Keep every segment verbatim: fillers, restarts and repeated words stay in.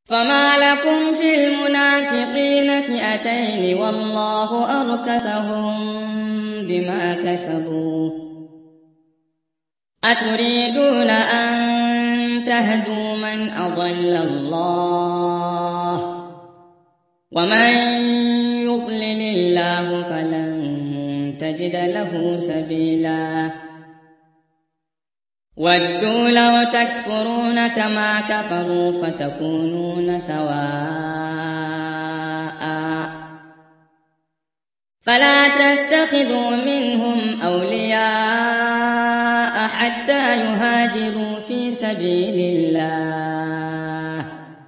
فما لكم في المنافقين فئتين والله أركسهم بما كسبوا أتريدون أن تهدوا من أضل الله ومن يضلل الله فلن تجد له سبيلا ودوا لو تكفرون كما كفروا فتكونون سواء فلا تتخذوا منهم أولياء حتى يهاجروا في سبيل الله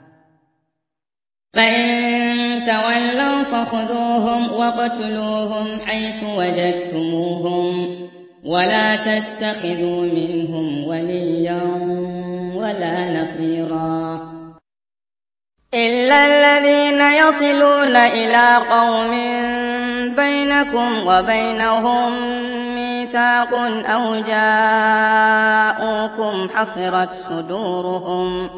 فإن تولوا فخذوهم واقتلوهم حيث وجدتموهم ولا تتخذوا منهم وليا ولا نصيرا إلا الذين يصلون إلى قوم بينكم وبينهم ميثاق أو جاءوكم حصرت صدورهم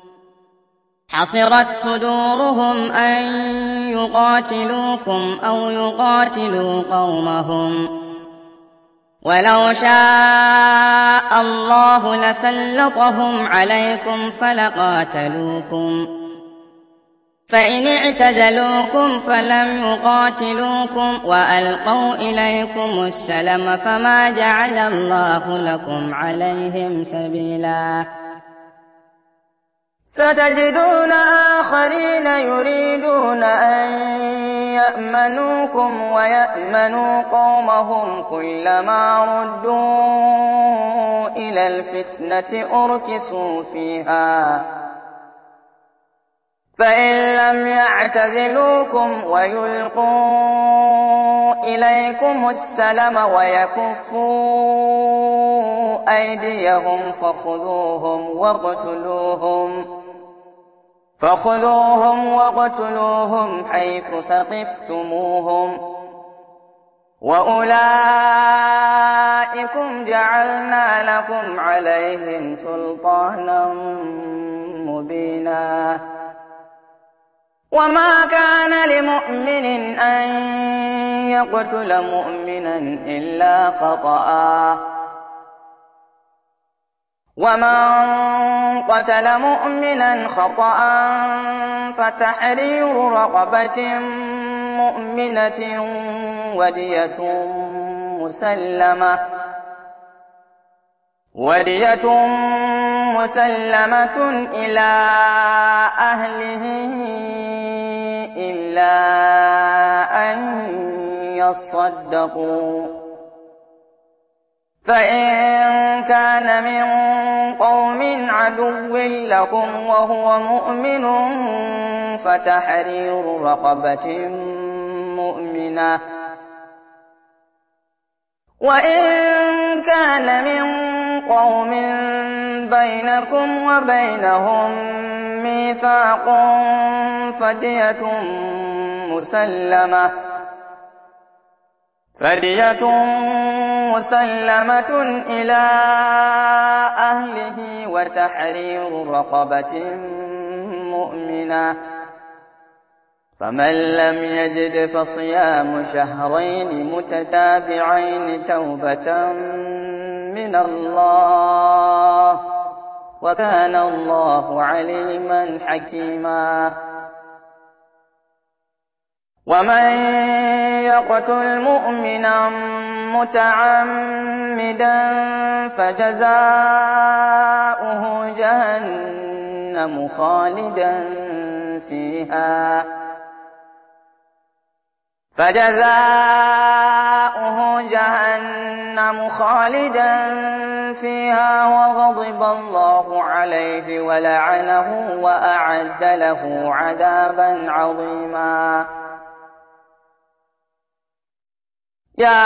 حصرت صدورهم أن يقاتلوكم أو يقاتلوا قومهم ولو شاء الله لسلطهم عليكم فلقاتلوكم فإن اعتزلوكم فلم يقاتلوكم وألقوا إليكم السلم فما جعل الله لكم عليهم سبيلا ستجدون آخرين يريدون أن يأمنوكم ويأمنوا قومهم كلما ردوا إلى الفتنة أركسوا فيها فإن لم يعتزلوكم ويلقوا إليكم السلم ويكفوا أيديهم فخذوهم واقتلوهم فخذوهم واقتلوهم حيث ثقفتموهم وأولئكم جعلنا لكم عليهم سلطانا مبينا وما كان لمؤمن أن يقتل مؤمنا إلا خطأ ومن قتل مؤمنا خطأ فتحرير رقبة مؤمنة ودية مسلمة ودية مسلمة إلى أهله إلا أن يصدقوا فإن كان من قوم عدو لكم وهو مؤمن فتحرير رقبة مؤمنة وإن كان من قوم بينكم وبينهم ميثاق فدية مسلمة فدية مسلمة إلى أهله وتحرير رقبة مؤمنة فمن لم يجد فصيام شهرين متتابعين توبة من الله وكان الله عليما حكيما ومن يقتل مؤمنا متعمدا فجزاؤه جهنم خالدا فيها فجزاؤه جهنم خالدا فيها وغضب الله عليه ولعنه وأعد له عذابا عظيما يا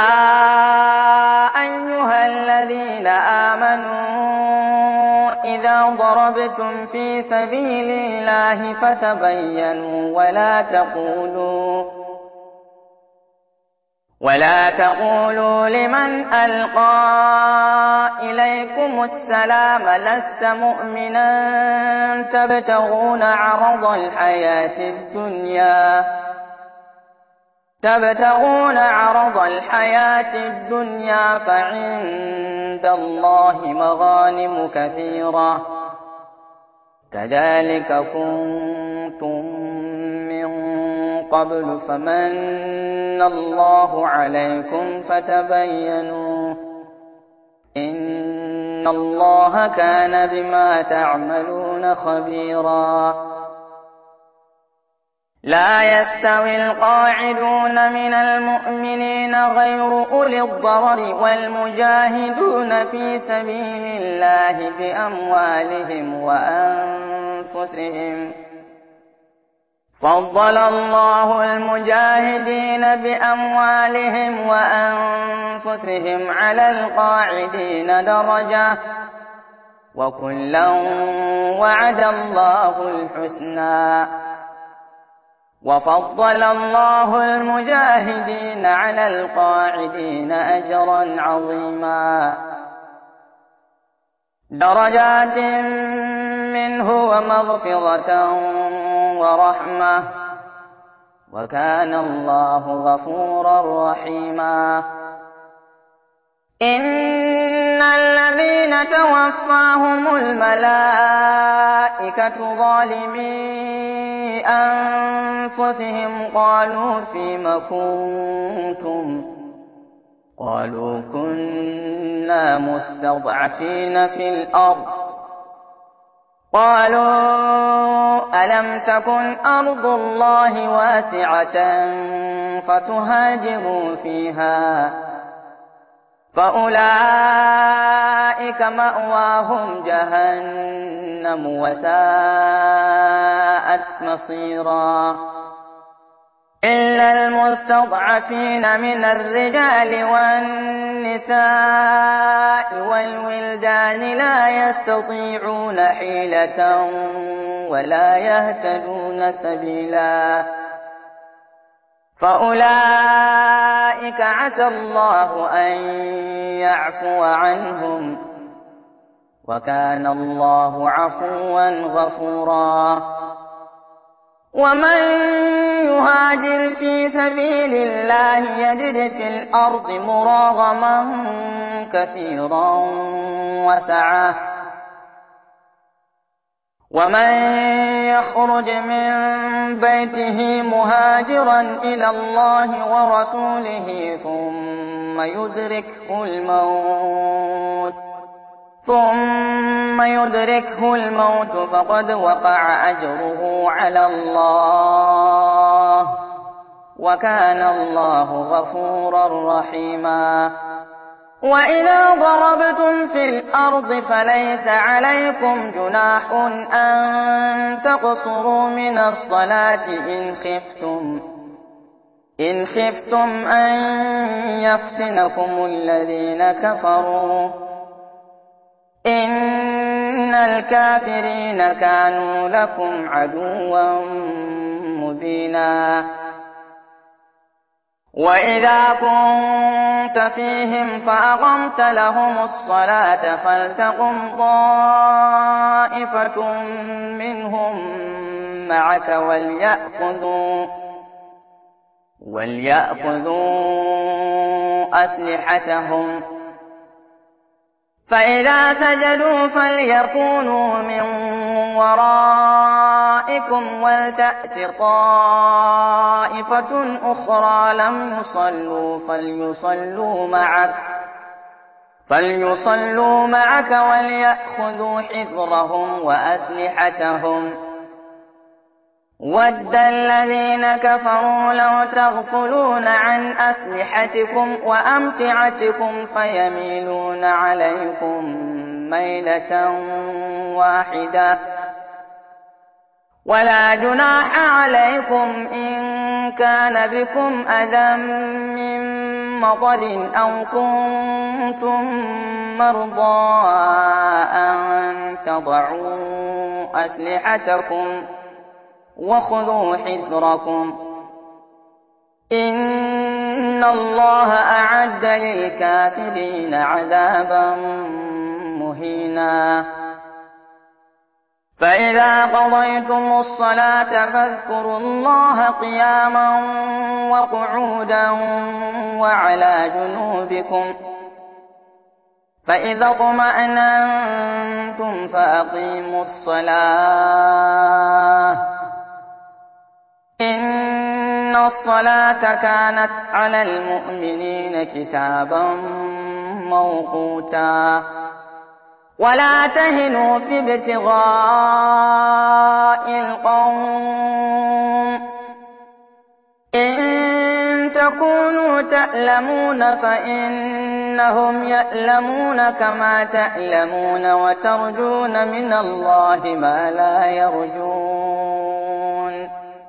أيها الذين آمنوا إذا ضربتم في سبيل الله فتبينوا ولا تقولوا ولا تقولوا لمن ألقى إليكم السلام لست مؤمنا تبتغون عرض الحياة الدنيا تبتغون عرض الحياة الدنيا فعند الله مغانم كثيرة كذلك كنتم من قبل فمن الله عليكم فتبينوا إن الله كان بما تعملون خبيرا لا يستوي القاعدون من المؤمنين غير أولي الضرر والمجاهدون في سبيل الله بأموالهم وأنفسهم فضل الله المجاهدين بأموالهم وأنفسهم على القاعدين درجة وكلا وعد الله الحسنى وفضل الله المجاهدين على القاعدين أجرا عظيما درجات منه ومغفرة ورحمة وكان الله غفورا رحيما إن الذين توفاهم الملائكة ظالمي أنفسهم قالوا فيم كنتم قالوا كنا مستضعفين في الأرض قالوا ألم تكن أرض الله واسعة فتهاجروا فيها فأولئك مأواهم جهنم وساءت مصيرا إلا المستضعفين من الرجال والنساء والولدان لا يستطيعون حيلة ولا يهتدون سبيلا فأولئك عسى الله أن يعفو عنهم وكان الله عفوا غفورا ومن يهاجر في سبيل الله يجد في الأرض مراغما كثيرا وسعة ومن يخرج من بيته مهاجرا إلى الله ورسوله ثم يدركه الموت ثم يدركه الموت فقد وقع أجره على الله وكان الله غفورا رحيما وإذا ضربتم في الأرض فليس عليكم جناح أن تقصروا من الصلاة إن خفتم إن خفتم أن يفتنكم الذين كفروا إن الكافرين كانوا لكم عدوا مبينا وإذا كنت فيهم فأقمت لهم الصلاة فلتقم طائفة منهم معك وليأخذوا وليأخذوا أسلحتهم فإذا سجدوا فليكونوا من ورائكم ولتأت طائفة أخرى لم يصلوا فليصلوا معك فليصلوا معك وليأخذوا حذرهم وأسلحتهم ود الذين كفروا لو تغفلون عن أسلحتكم وأمتعتكم فيميلون عليكم ميلة واحدة ولا جناح عليكم إن كان بكم أذى من مطر أو كنتم مرضى أن تضعوا أسلحتكم وخذوا حذركم إن إن الله أعد للكافرين عذابا مهينا. فإذا قضيتم الصلاة فاذكروا الله قياما وقعودا وعلى جنوبكم، فإذا اطمأننتم فأقيموا الصلاة إن الصلاة كانت على المؤمنين كتابا موقوتا. ولا تهنوا في ابتغاء القوم إن تكونوا تألمون فإنهم يألمون كما تألمون وترجون من الله ما لا يرجون،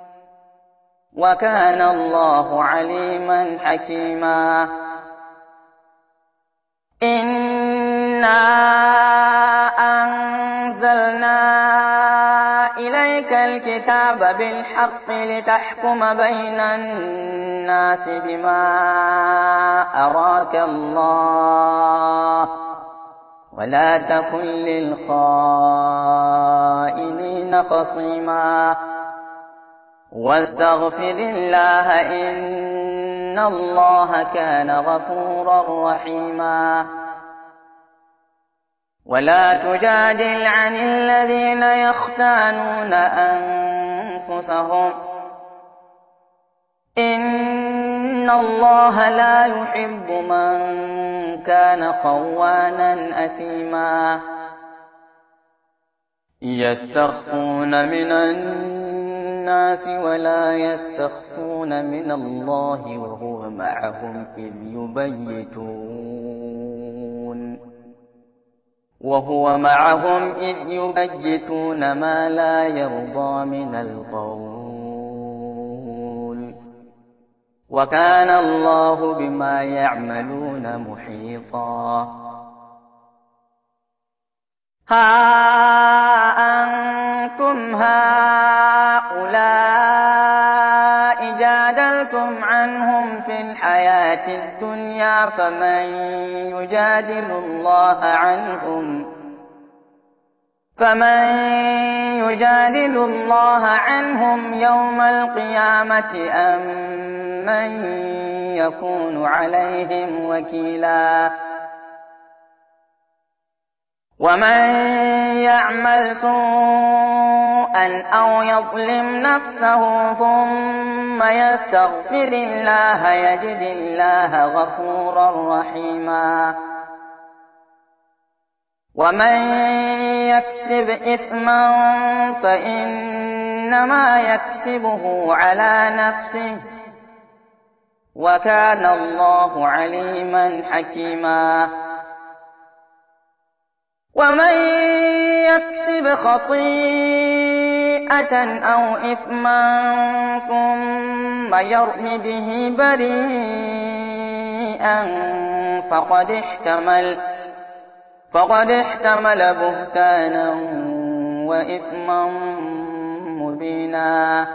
وكان الله عليما حكيما. إنا أنزلنا إليك الكتاب بالحق لتحكم بين الناس بما أراك الله ولا تكن للخائنين خصيما واستغفر الله إن الله كان غفورا رحيما. ولا تجادل عن الذين يختانون أنفسهم إن الله لا يحب من كان خوانا أثيما. يستخفون من الناس ولا يستخفون من الله وهو معهم إذ يبيتون وهو معهم إذ يبيتون ما لا يرضى من القول وكان الله بما يعملون محيطا. ها أنتم هؤلاء جادلتم عنهم في الحياة الدنيا فمن يجادل الله عنهم فمن يجادل الله عنهم يوم القيامة أم من يكون عليهم وكيلا. ومن يعمل سوءا أو يظلم نفسه ثم يستغفر الله يجد الله غفورا رحيما. ومن يكسب إثما فإنما يكسبه على نفسه وكان الله عليما حكيما. ومن يكسب خطيئة أو إثما ثم يرم به بريئا فقد احتمل فقد احتمل بهتانا وإثما مبينا.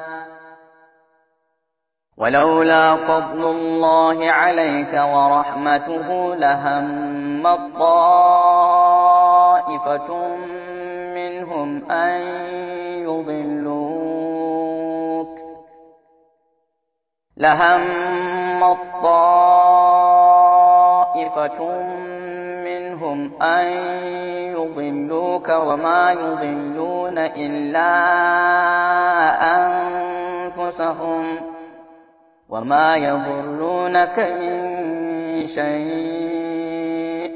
ولولا فضل الله عليك ورحمته لهمت طائفة منهم أن يضلوك لهمت طائفة منهم أن يضلوك وما يضلون إلا أنفسهم وما يضرونك من شيء.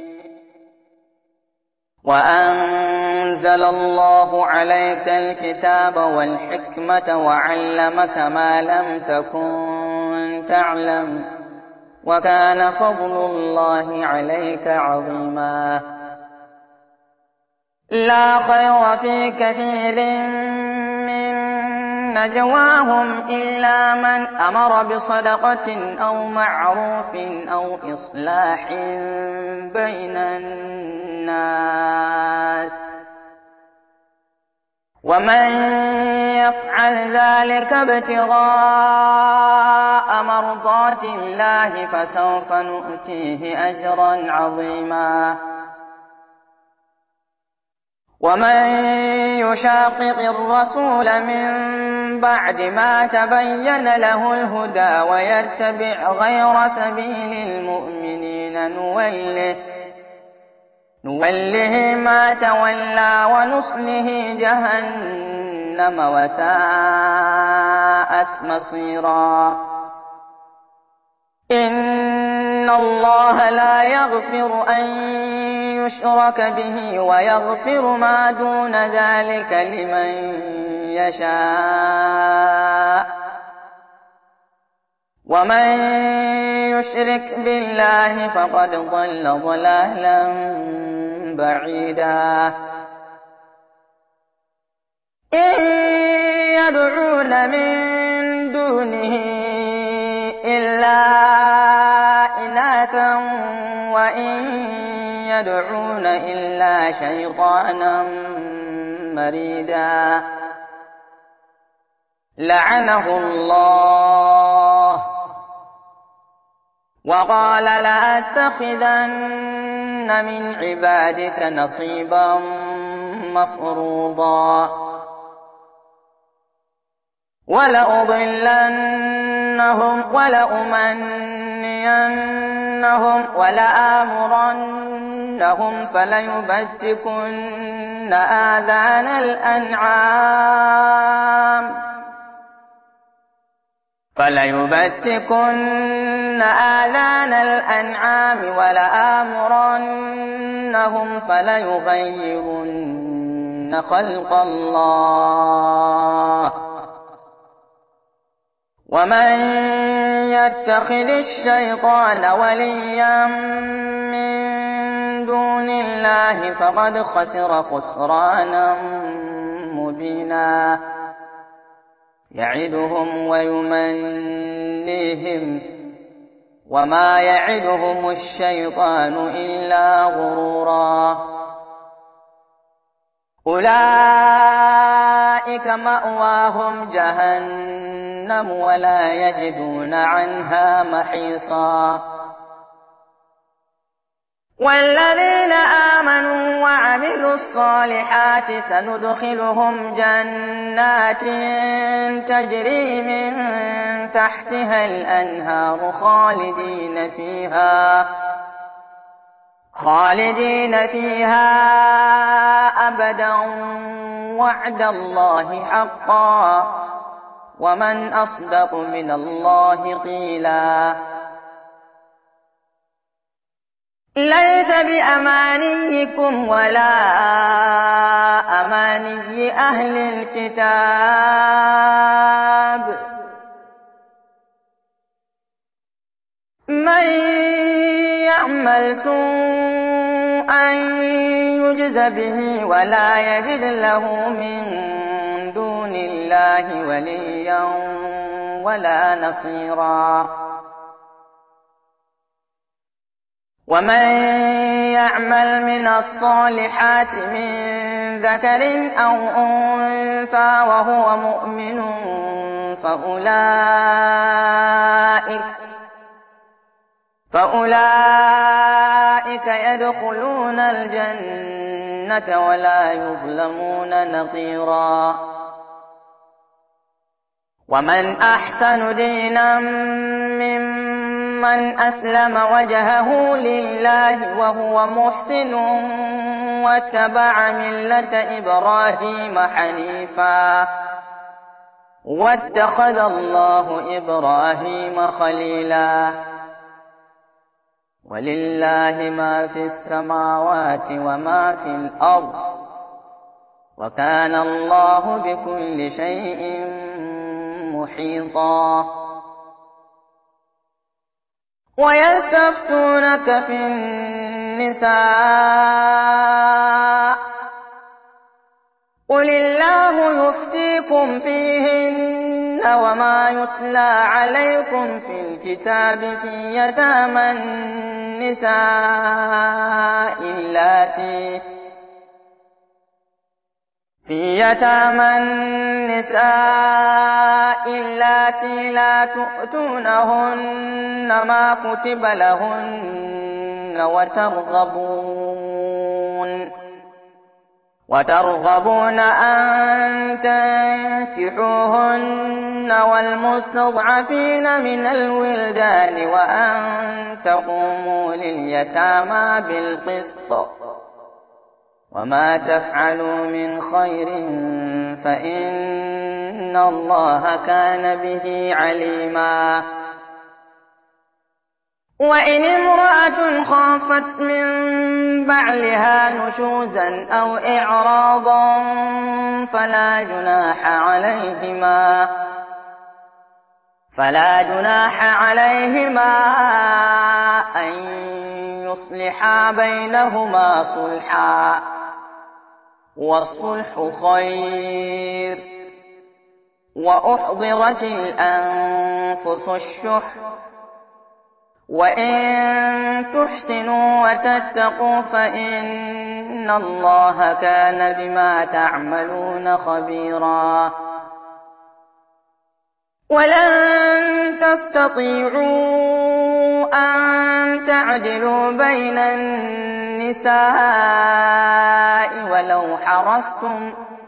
وأنزل الله عليك الكتاب والحكمة وعلمك ما لم تكن تعلم وكان فضل الله عليك عظيما. لا خير في كثير من نجواهم إلا من أمر بصدقة أو معروف أو إصلاح بين الناس ومن يفعل ذلك ابتغاء مرضات الله فسوف نؤتيه أجرا عظيما. ومن يشاقق الرسول من بعد ما تبين له الهدى ويتبع غير سبيل المؤمنين نوله نوله ما تولى ونصله جهنم وساءت مصيرا. إن الله لا يغفر أن يشرك به ويغفر ما دون ذلك لمن يشاء، ومن يشرك بالله فقد ضل ضلالا بعيدا. إن يدعون من دونه إلا إناثا وإن يدعون إلا شيطانا مريدا لعنه الله وقال لأتخذن من عبادك نصيبا مفروضا ولأضلنهم ولأمنينهم ولآمرنهم فليبتكن آذان الأنعام فليبتكن آذان الأنعام ولآمرنهم فليغيرن خلق الله ومن يتخذ الشيطان وليا من دون الله فقد خسر خسرانا مبينا يعدهم ويمنيهم وما يعدهم الشيطان إلا غرورا أولئك مأواهم جهنم ولا يجدون عنها محيصا والذين آمنوا وعملوا الصالحات سندخلهم جنات تجري من تحتها الأنهار خالدين فيها خالدين فيها أبدا وعد الله حقا ومن أصدق من الله قيلا ليس بأمانيكم ولا أماني أهل الكتاب من يعمل سوءا يجز به ولا يجد له من دون الله وليا ولا نصيرا ومن يعمل من الصالحات من ذكر أو أنثى وهو مؤمن فأولئك فأولئك يدخلون الجنة ولا يظلمون نقيرا ومن أحسن دينا ممن أسلم وجهه لله وهو محسن واتبع ملة إبراهيم حنيفا واتخذ الله إبراهيم خليلا ولله ما في السماوات وما في الأرض وكان الله بكل شيء محيطا ويستفتونك في النساء قل الله يفتيكم فيهن وما يتلى عليكم في الكتاب في يتامى النساء اللاتي في يتامى النساء اللاتي لا تؤتونهن ما كتب لهن وترغبون وترغبون أن تنكحوهن والمستضعفين من الولدان وأن تقوموا لليتامى بالقسط وما تفعلوا من خير فإن الله كان به عليما. وإن امرأة خافت من بعلها نشوزا أو إعراضا فلا جناح عليهما فلا جناح عليهما أن يصلحا بينهما صلحا والصلح خير. وأحضرت الأنفس الشح وإن تحسنوا وتتقوا فإن الله كان بما تعملون خبيرا. ولن تستطيعوا أن تعدلوا بين النساء ولو حرصتم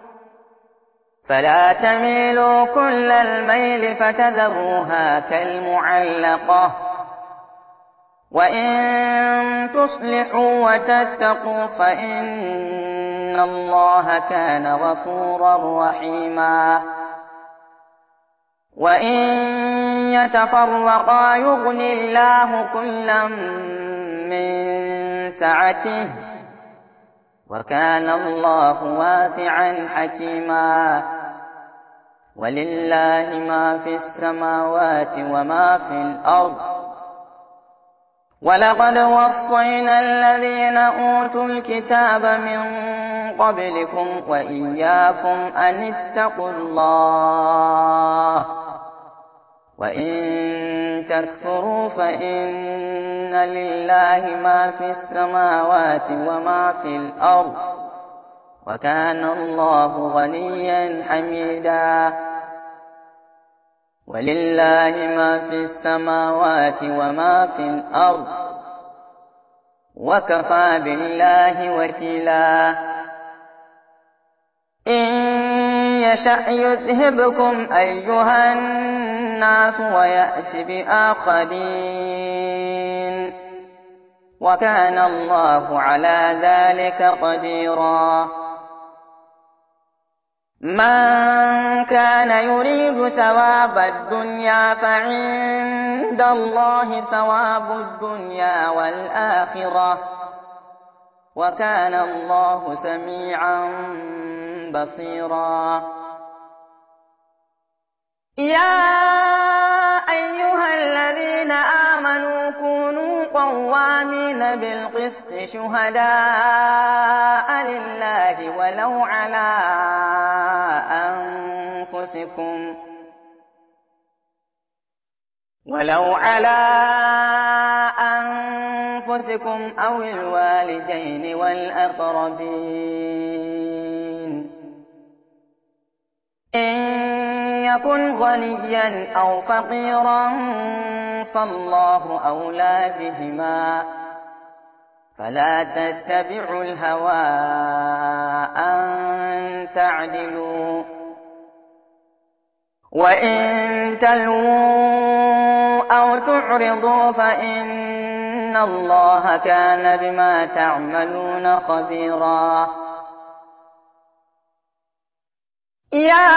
فلا تميلوا كل الميل فتذروها كالمعلقة. وإن تصلحوا وتتقوا فإن الله كان غفورا رحيما. وإن يتفرقا يغن الله كلا من سعته وكان الله واسعا حكيما. ولله ما في السماوات وما في الأرض ولقد وصينا الذين أوتوا الكتاب من قبلكم وإياكم أن اتقوا الله وإن تكفروا فإن لله ما في السماوات وما في الأرض وكان الله غنيا حميدا. ولله ما في السماوات وما في الأرض وكفى بالله وكيلا. إن يشأ يذهبكم أيها الناس ويأت بآخرين وكان الله على ذلك قديرا. من كان يريد ثواب الدنيا فعند الله ثواب الدنيا والآخرة وكان الله سميعا بصيرا. يا أيها الذين آمنوا كونوا قوامين بالقسط شهداء لله ولو على أنفسكم ولو على أنفسكم أو الوالدين والأقربين إن يكن غنيا أو فقيرا فالله أولى بهما فلا تتبعوا الهوى أن تعدلوا وإن تلووا أو تعرضوا فإن الله كان بما تعملون خبيرا. يا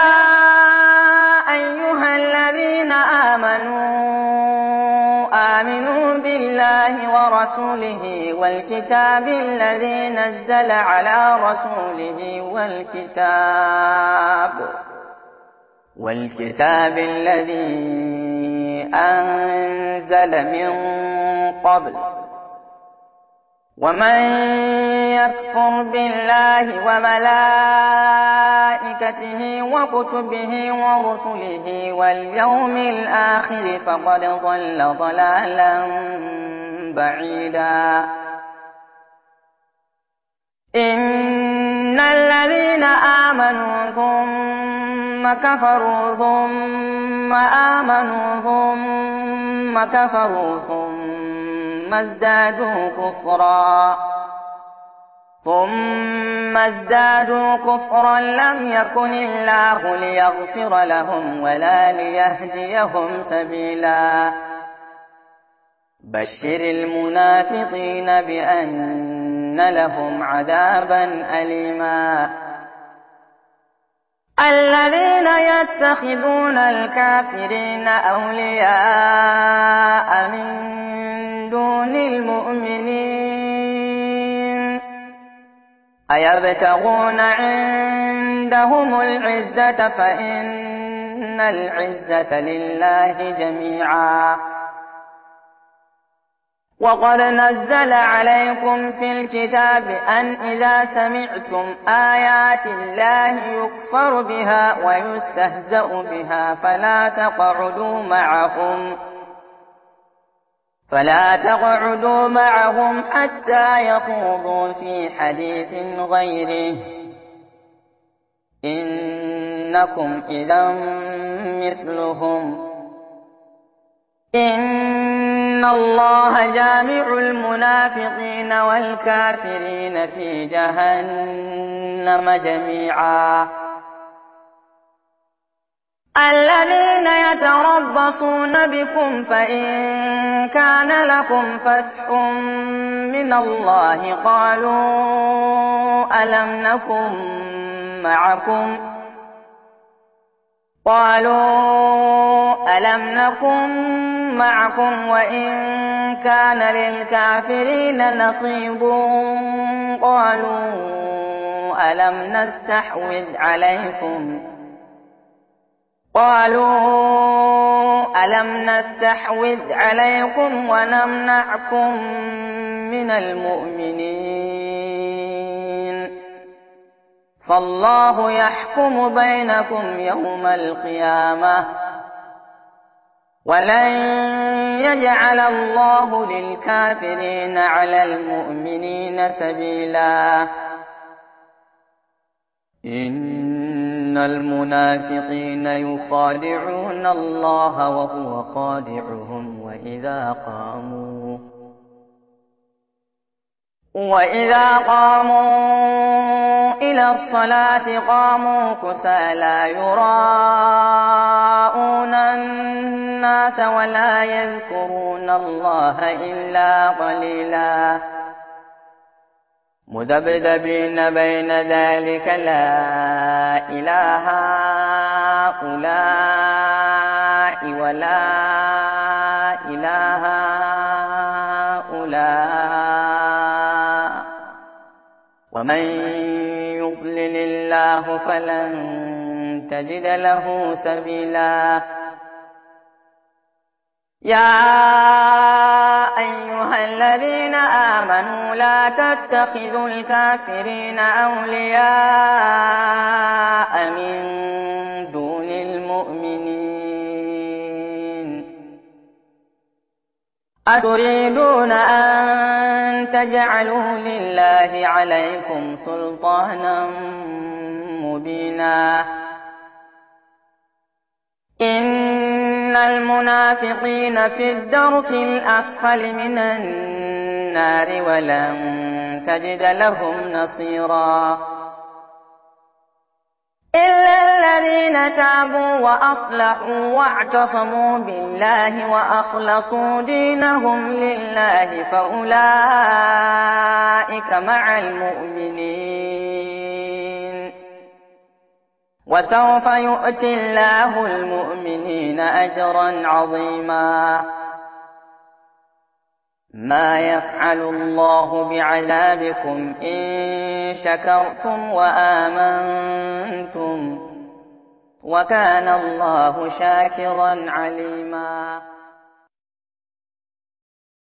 أيها الذين آمنوا آمنوا بالله ورسوله والكتاب الذي نزل على رسوله والكتاب والكتاب الذي أنزل من قبل ومن يكفر بالله وملائكته وكتبه ورسله واليوم الآخر فقد ضل ضلالا بعيدا. إن الذين آمنوا ثم كفروا ثم آمنوا ثم كفروا ثم ازدادوا كفرا ثم ازدادوا كفرا لم يكن الله ليغفر لهم ولا ليهديهم سبيلا بشر المنافقين بأن لهم عذابا أليما الذين يتخذون الكافرين أولياء من دون المؤمنين أيبتغون عندهم العزة فإن العزة لله جميعا وقد نزل عليكم في الكتاب أن إذا سمعتم آيات الله يكفر بها ويستهزأ بها فلا تقعدوا معهم فلا تقعدوا معهم حتى يخوضوا في حديث غيره إنكم إذا مثلهم إن الله جامع المنافقين والكافرين في جهنم جميعا الذين يتربصون بكم فإن كان لكم فتح من الله قالوا ألم نكن معكم قالوا ألم نكن معكم وإن كان للكافرين نصيب قالوا ألم نستحوذ عليكم قالوا ألم نستحوذ عليكم ونمنعكم من المؤمنين فالله يحكم بينكم يوم القيامة ولن يجعل الله للكافرين على المؤمنين سبيلا إن المنافقين يخادعون الله وهو خادعهم وإذا قاموا وإذا قاموا إلى الصلاة قاموا كسالى يراءون الناس ولا يذكرون الله إلا قليلا مذبذبين بين ذلك لا إله هؤلاء ولا إله هؤلاء ومن يضلل الله فلن تجد له سبيلا يا أيها الذين آمنوا لا تتخذوا الكافرين أولياء من دون المؤمنين أتريدون أن تجعلوا لله عليكم سلطانا مبينا إن المنافقين في الدرك الأسفل من النار ولن تجد لهم نصيرا إلا الذين تابوا وأصلحوا واعتصموا بالله وأخلصوا دينهم لله فأولئك مع المؤمنين وسوف يؤتي الله المؤمنين أجرا عظيما ما يفعل الله بعذابكم إن شكرتم وآمنتم وكان الله شاكرا عليما